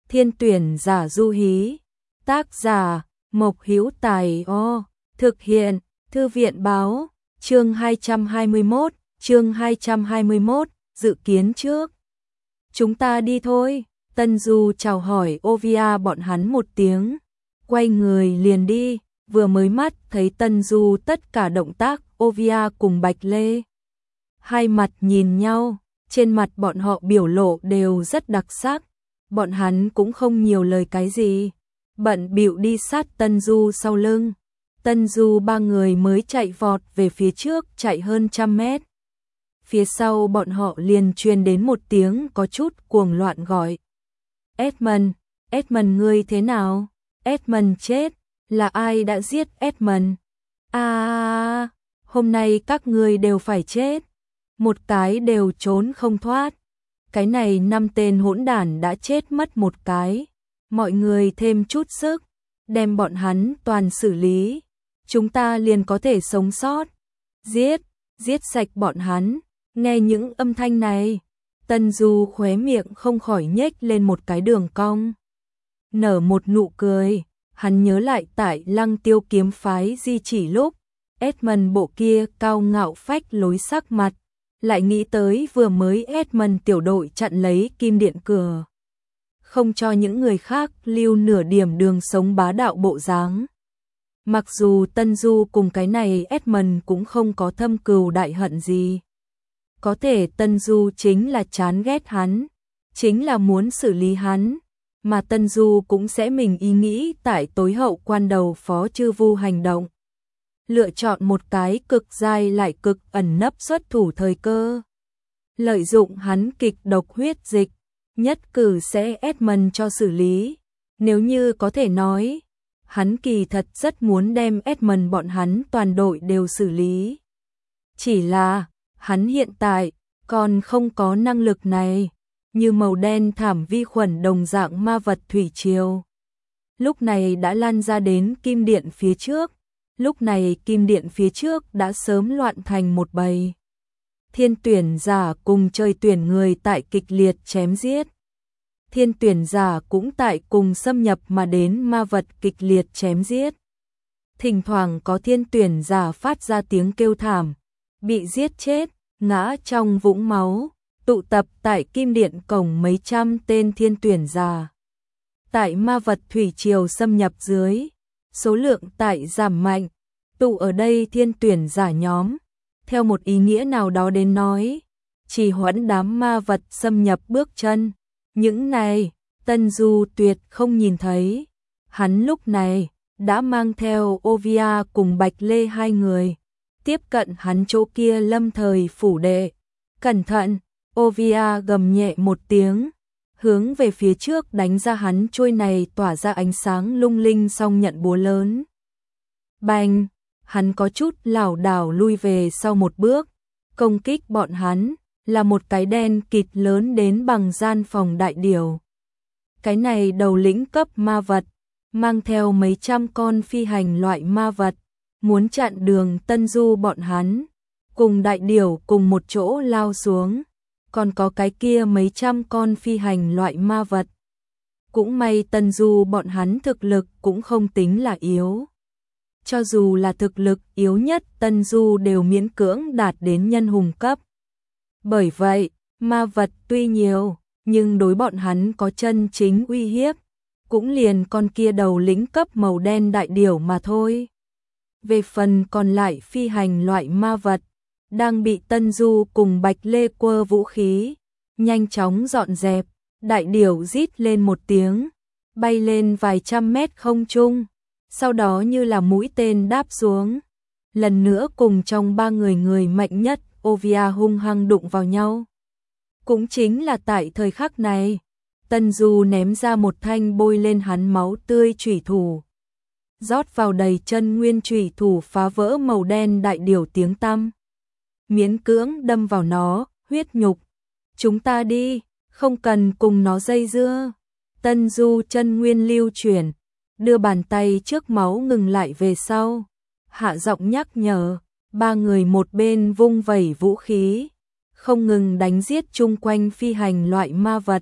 Thiên tuyển giả Du Hí. Tác giả Mộc Hữu Tài. Thực hiện Thư viện báo. Chương 221, dự kiến trước. Chúng ta đi thôi. Tân Du chào hỏi Ovia bọn hắn một tiếng, quay người liền đi. Vừa mới mắt thấy Tân Du tất cả động tác Ovia cùng Bạch Lê, hai mặt nhìn nhau, trên mặt bọn họ biểu lộ đều rất đặc sắc. Bọn hắn cũng không nhiều lời cái gì, bận bịu đi sát Tân Du sau lưng. Tân Du ba người mới chạy vọt về phía trước, chạy hơn 100 mét. Phía sau bọn họ liền truyền đến một tiếng có chút cuồng loạn gọi. Edmund, Edmund ngươi thế nào? Edmund chết, là ai đã giết Edmund? Hôm nay các ngươi đều phải chết, một cái đều trốn không thoát. Cái này 5 tên hỗn đản đã chết mất một cái, mọi người thêm chút sức, đem bọn hắn toàn xử lý, chúng ta liền có thể sống sót. Giết sạch bọn hắn. Nghe những âm thanh này, Tân Du khóe miệng không khỏi nhếch lên một cái đường cong, nở một nụ cười. Hắn nhớ lại tại Lăng Tiêu kiếm phái di chỉ lúc Edmund bộ kia cao ngạo phách lối sắc mặt, lại nghĩ tới vừa mới Edmund tiểu đội chặn lấy kim điện cửa, không cho những người khác lưu nửa điểm đường sống bá đạo bộ dáng. Mặc dù Tân Du cùng cái này Edmund cũng không có thâm cừu đại hận gì, có thể Tân Du chính là chán ghét hắn, chính là muốn xử lý hắn, mà Tân Du cũng sẽ mình ý nghĩ tại tối hậu quan đầu phó chư vu hành động. Lựa chọn một cái cực dai lại cực ẩn nấp xuất thủ thời cơ. Lợi dụng hắn kịch độc huyết dịch, nhất cử sẽ Edmund cho xử lý. Nếu như có thể nói, hắn kỳ thật rất muốn đem Edmund bọn hắn toàn đội đều xử lý. Chỉ là, hắn hiện tại còn không có năng lực này, như màu đen thảm vi khuẩn đồng dạng ma vật thủy triều. Lúc này đã lan ra đến kim điện phía trước, lúc này kim điện phía trước đã sớm loạn thành một bầy. Thiên tuyển giả cùng trời tuyển người tại kịch liệt chém giết. Thiên tuyển giả cũng tại cùng xâm nhập mà đến ma vật kịch liệt chém giết. Thỉnh thoảng có thiên tuyển giả phát ra tiếng kêu thảm, bị giết chết, ngã trong vũng máu, tụ tập tại kim điện cổng mấy trăm tên thiên tuyển giả. Tại ma vật thủy triều xâm nhập dưới, số lượng tại giảm mạnh, tụ ở đây thiên tuyển giả nhóm, theo một ý nghĩa nào đó đến nói, chỉ hoãn đám ma vật xâm nhập bước chân. Những này, Tân Du tuyệt không nhìn thấy. Hắn lúc này đã mang theo Ovia cùng Bạch Lê hai người, tiếp cận hắn chỗ kia lâm thời phủ đệ. Cẩn thận, Ovia gầm nhẹ một tiếng, hướng về phía trước đánh ra hắn chuôi này tỏa ra ánh sáng lung linh song nhận búa lớn. Bành, hắn có chút lảo đảo lui về sau một bước, công kích bọn hắn là một cái đen kịt lớn đến bằng gian phòng đại điểu. Cái này đầu lĩnh cấp ma vật, mang theo mấy trăm con phi hành loại ma vật, muốn chặn đường Tân Du bọn hắn, cùng đại điểu cùng một chỗ lao xuống. Còn có cái kia mấy trăm con phi hành loại ma vật. Cũng may Tân Du bọn hắn thực lực cũng không tính là yếu. Cho dù là thực lực yếu nhất Tân Du đều miễn cưỡng đạt đến nhân hùng cấp. Bởi vậy, ma vật tuy nhiều, nhưng đối bọn hắn có chân chính uy hiếp, cũng liền con kia đầu lĩnh cấp màu đen đại điểu mà thôi. Về phần còn lại phi hành loại ma vật, đang bị Tân Du cùng Bạch Lê quơ vũ khí, nhanh chóng dọn dẹp. Đại điểu rít lên một tiếng, bay lên vài trăm mét không trung, sau đó như là mũi tên đáp xuống. Lần nữa cùng trong ba người mạnh nhất Ovia hung hăng đụng vào nhau. Cũng chính là tại thời khắc này, Tân Du ném ra một thanh bôi lên hắn máu tươi chủy thủ, rót vào đầy chân nguyên chủy thủ phá vỡ màu đen đại điểu tiếng tăm, miễn cưỡng đâm vào nó, huyết nhục. Chúng ta đi, không cần cùng nó dây dưa. Tân Du chân nguyên lưu chuyển, đưa bàn tay trước máu ngừng lại về sau, hạ giọng nhắc nhở. Ba người một bên vung vẩy vũ khí, không ngừng đánh giết chung quanh phi hành loại ma vật,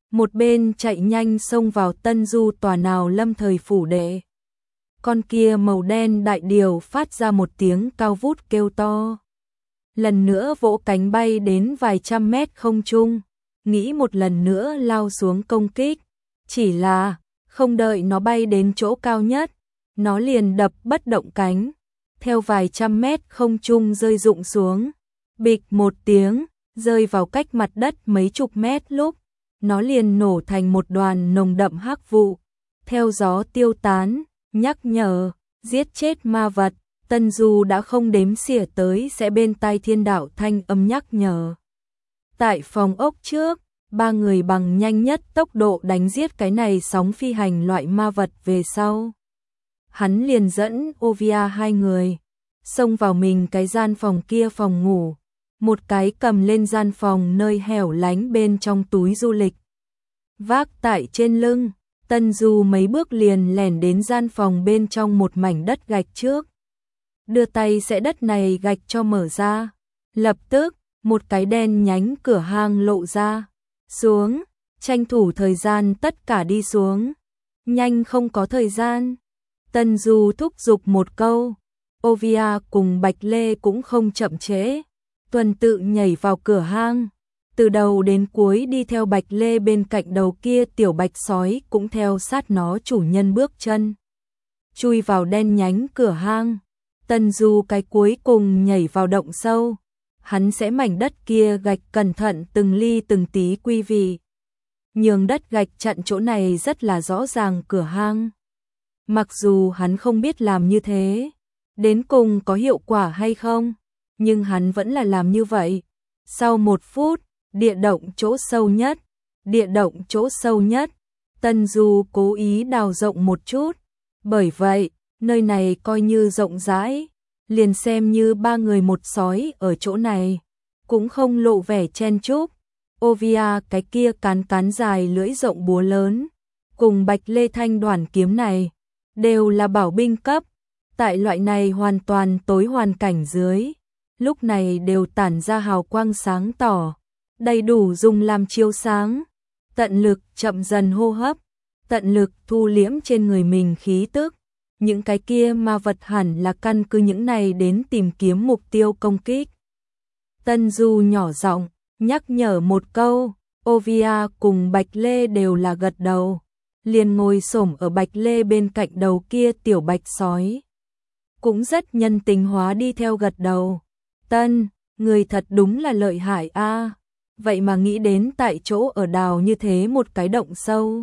một bên chạy nhanh xông vào Tân Du tòa nào lâm thời phủ đệ. Con kia màu đen đại điều phát ra một tiếng cao vút kêu to. Lần nữa vỗ cánh bay đến vài trăm mét không trung, nghĩ một lần nữa lao xuống công kích. Chỉ là, không đợi nó bay đến chỗ cao nhất, nó liền đập bất động cánh, theo vài trăm mét không trung rơi rụng xuống. Bịch một tiếng, rơi vào cách mặt đất mấy chục mét lúc, nó liền nổ thành một đoàn nồng đậm hắc vụ, theo gió tiêu tán, nhắc nhở, giết chết ma vật. Tân Du đã không đếm xỉa tới sẽ bên tai thiên đạo thanh âm nhắc nhở. Tại phòng ốc trước, ba người bằng nhanh nhất tốc độ đánh giết cái này sóng phi hành loại ma vật về sau. Hắn liền dẫn Ovia hai người, xông vào mình cái gian phòng kia phòng ngủ, một cái cầm lên gian phòng nơi hẻo lánh bên trong túi du lịch. Vác tại trên lưng, Tân Du mấy bước liền lẻn đến gian phòng bên trong một mảnh đất gạch trước. Đưa tay sẽ đất này gạch cho mở ra. Lập tức, một cái đen nhánh cửa hang lộ ra. Xuống, tranh thủ thời gian tất cả đi xuống. Nhanh không có thời gian. Tân Du thúc giục một câu. Ovia cùng Bạch Lê cũng không chậm trễ. Tuần tự nhảy vào cửa hang. Từ đầu đến cuối đi theo Bạch Lê bên cạnh đầu kia tiểu bạch sói cũng theo sát nó chủ nhân bước chân. Chui vào đen nhánh cửa hang. Tân Du cái cuối cùng nhảy vào động sâu. Hắn sẽ mảnh đất kia gạch cẩn thận từng ly từng tí quy vị. Nhường đất gạch chặn chỗ này rất là rõ ràng cửa hang. Mặc dù hắn không biết làm như thế, đến cùng có hiệu quả hay không, nhưng hắn vẫn là làm như vậy. Sau 1 phút, địa động chỗ sâu nhất, Tân Du cố ý đào rộng một chút. Bởi vậy, nơi này coi như rộng rãi, liền xem như ba người một sói ở chỗ này, cũng không lộ vẻ chen chúc. Ovia cái kia cán dài lưỡi rộng búa lớn, cùng Bạch Lê thanh đoàn kiếm này, đều là bảo binh cấp. Tại loại này hoàn toàn tối hoàn cảnh dưới, lúc này đều tản ra hào quang sáng tỏ, đầy đủ dùng làm chiếu sáng. Tận lực chậm dần hô hấp, tận lực thu liễm trên người mình khí tức. Những cái kia ma vật hẳn là căn cứ những này đến tìm kiếm mục tiêu công kích. Tân Du nhỏ giọng nhắc nhở một câu, Ovia cùng Bạch Lê đều là gật đầu, liền ngồi xổm ở Bạch Lê bên cạnh đầu kia tiểu bạch sói. Cũng rất nhân tính hóa đi theo gật đầu. Tân, người thật đúng là lợi hại a, vậy mà nghĩ đến tại chỗ ở đào như thế một cái động sâu.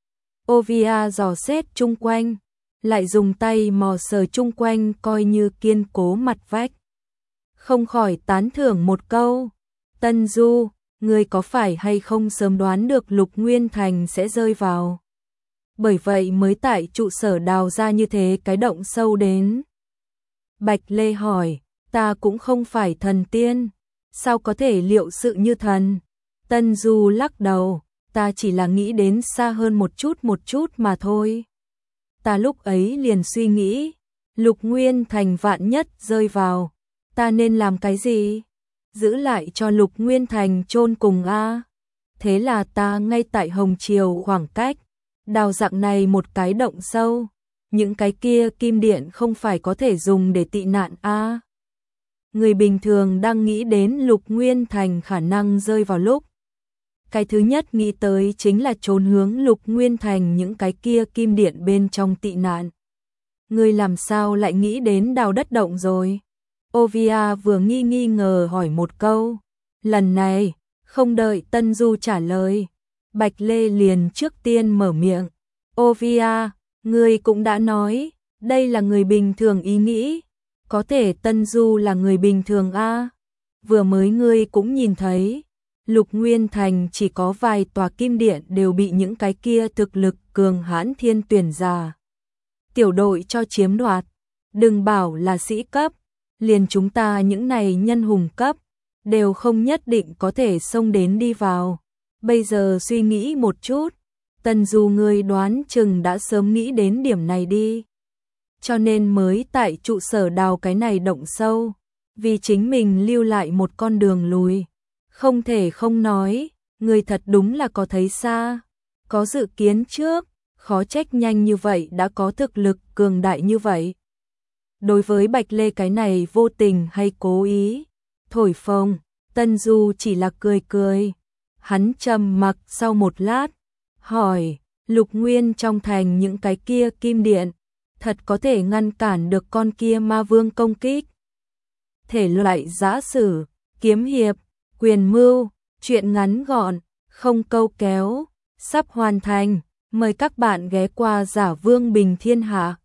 Ovia dò xét chung quanh, lại dùng tay mò sờ chung quanh coi như kiên cố mặt vách. Không khỏi tán thưởng một câu, Tân Du, ngươi có phải hay không sớm đoán được Lục Nguyên Thành sẽ rơi vào? Bởi vậy mới tại trụ sở đào ra như thế cái động sâu đến. Bạch Lê hỏi, ta cũng không phải thần tiên, sao có thể liệu sự như thần? Tân Du lắc đầu, ta chỉ là nghĩ đến xa hơn một chút mà thôi. Ta lúc ấy liền suy nghĩ, Lục Nguyên Thành vạn nhất rơi vào, ta nên làm cái gì? Giữ lại cho Lục Nguyên Thành chôn cùng a. Thế là ta ngay tại Hồng Triều khoảng cách, đào dạng này một cái động sâu, những cái kia kim điện không phải có thể dùng để tị nạn a. Người bình thường đang nghĩ đến Lục Nguyên Thành khả năng rơi vào lúc, cái thứ nhất nghĩ tới chính là trốn hướng Lục Nguyên Thành những cái kia kim điện bên trong tị nạn. Ngươi làm sao lại nghĩ đến đào đất động rồi? Ovia vừa nghi ngờ hỏi một câu. Lần này, không đợi Tân Du trả lời, Bạch Lê liền trước tiên mở miệng. Ovia, ngươi cũng đã nói, đây là người bình thường ý nghĩ. Có thể Tân Du là người bình thường a? Vừa mới ngươi cũng nhìn thấy, Lục Nguyên Thành chỉ có vài tòa kim điện đều bị những cái kia thực lực cường hãn thiên tuyển giả tiểu đội cho chiếm đoạt. Đừng bảo là sĩ cấp, liền chúng ta những này nhân hùng cấp đều không nhất định có thể xông đến đi vào. Bây giờ suy nghĩ một chút, Tân Du ngươi đoán chừng đã sớm nghĩ đến điểm này đi. Cho nên mới tại trụ sở đào cái này động sâu, vì chính mình lưu lại một con đường lùi. Không thể không nói, người thật đúng là có thấy xa, có dự kiến trước, khó trách nhanh như vậy đã có thực lực cường đại như vậy. Đối với Bạch Lê cái này vô tình hay cố ý, thổi phồng, Tân Du chỉ là cười cười. Hắn trầm mặc sau một lát, hỏi, Lục Nguyên trong thành những cái kia kim điện, thật có thể ngăn cản được con kia ma vương công kích? Thể loại giã sử, kiếm hiệp, quyền mưu, truyện ngắn gọn, không câu kéo, sắp hoàn thành, mời các bạn ghé qua Giả Vương Bình Thiên Hạ.